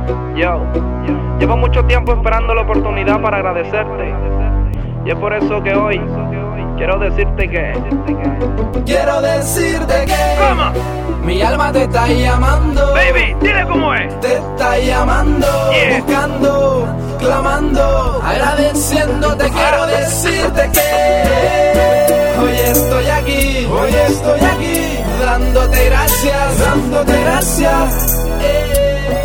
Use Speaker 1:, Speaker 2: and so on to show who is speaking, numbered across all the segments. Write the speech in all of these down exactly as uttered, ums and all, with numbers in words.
Speaker 1: Yo, llevo mucho tiempo esperando la oportunidad para agradecerte. Y es por eso que hoy quiero decirte que
Speaker 2: Quiero decirte que
Speaker 1: ¿Cómo?
Speaker 2: Mi alma te está llamando.
Speaker 1: Baby, dile cómo es.
Speaker 2: Te está llamando,
Speaker 1: Yeah.
Speaker 2: buscando, clamando, agradeciéndote. Quiero decirte que hoy estoy aquí, hoy estoy aquí, dándote gracias, dándote gracias. Eh,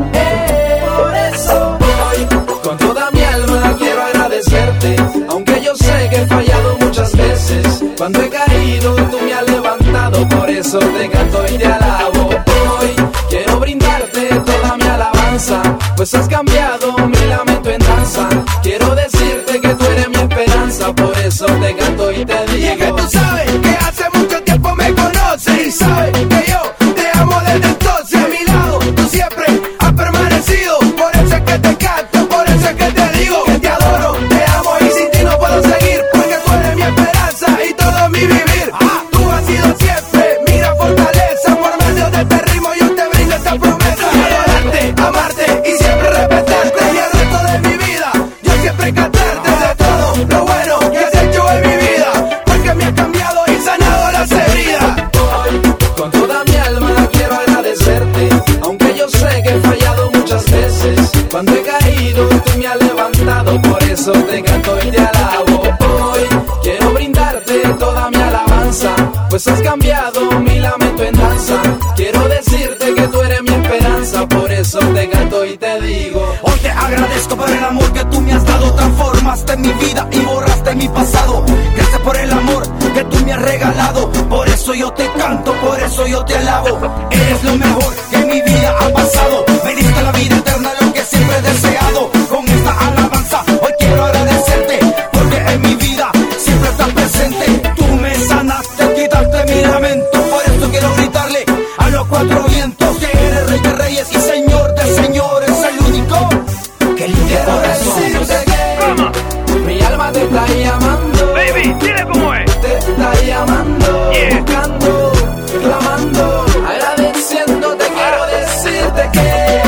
Speaker 2: eh, por eso hoy con toda mi alma quiero agradecerte, aunque yo sé que he fallado muchas veces. Cuando he caído tú me has levantado, por eso te canto y te alabo. Hoy quiero brindarte toda mi alabanza, pues has cambiado mi lamento en danza. Quiero decirte que tú eres mi esperanza, por eso te canto y te digo.
Speaker 3: Y es que tú sabes que hace mucho tiempo me conoces y sabes que yo te amo desde entonces. A mi lado tú siempre has permanecido, por eso es que te canto, por eso es que te digo que te adoro, te amo y sin ti no puedo seguir, porque tú eres mi esperanza y todo mi vivir. Ah, tú has sido siempre mi gran fortaleza, por medio de este ritmo yo te brindo esta promesa. Adorarte, amarte y siempre respetarte, y el resto de mi vida yo siempre cantarte de todo lo bueno que has hecho en mi vida, porque me has cambiado y sanado las heridas.
Speaker 2: Hoy, con toda mi alma quiero agradecerte, aunque yo sé que he fallado muchas veces. Cuando he caído tú me has levantado, por eso te canto y te alabo. Hoy quiero brindarte toda mi alabanza, pues has cambiado mi lamento en danza. Quiero decirte que tú eres mi esperanza, por eso te canto y te digo.
Speaker 3: Hoy te agradezco por el amor que tú me has dado, transformaste mi vida y borraste mi pasado. Gracias por el amor que tú me has regalado, por eso yo te canto, por eso yo te alabo. Eres lo mejor que en mi vida ha pasado, me diste la vida eterna, lo que siempre he deseado. Con esta alabanza hoy quiero agradecerte, porque en mi vida siempre estás presente. Tú me sanaste, quitaste mi lamento, por eso quiero gritarle a los cuatro vientos que eres rey de reyes y señor de señores, el único que limpia
Speaker 2: Quiero
Speaker 3: corazón.
Speaker 2: decirte
Speaker 1: ¿Cómo?
Speaker 2: que mi alma te está llamando.
Speaker 1: Baby, dile cómo es.
Speaker 2: Te está llamando,
Speaker 1: Yeah.
Speaker 2: buscando, clamando, agradeciéndote. Quiero decirte que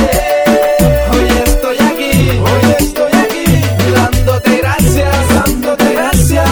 Speaker 2: hoy estoy aquí, hoy estoy aquí, dándote gracias, dándote gracias.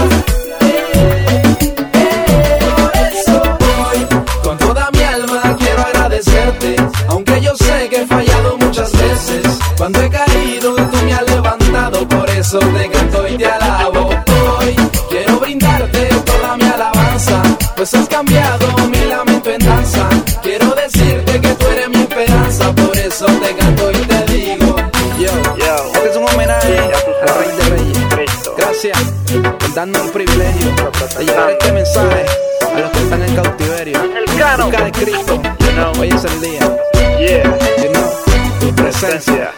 Speaker 2: Eh, eh, por eso hoy con toda mi alma quiero agradecerte, aunque yo sé que he fallado muchas veces. Cuando he caído tú me has levantado, por eso te canto y te alabo. Hoy quiero brindarte toda mi alabanza, pues has cambiado mi lamento en danza. Quiero decirte que tú eres mi esperanza, por eso te canto y te digo. Yo,
Speaker 1: Yo,
Speaker 2: este es un homenaje
Speaker 1: ya tú
Speaker 2: al Rey
Speaker 1: sabes.
Speaker 2: de Reyes.
Speaker 1: Cristo.
Speaker 2: Gracias por darnos el privilegio de llevar este mensaje a los que están en cautiverio.
Speaker 1: El canon.
Speaker 2: Busca de Cristo,
Speaker 1: You know.
Speaker 2: hoy es el día.
Speaker 1: Yeah.
Speaker 2: You know, tu presencia,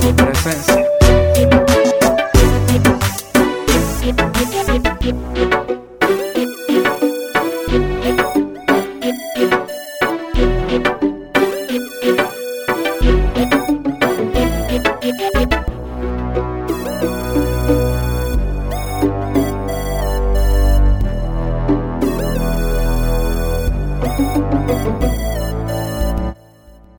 Speaker 1: Presencia.
Speaker 2: tu presencia.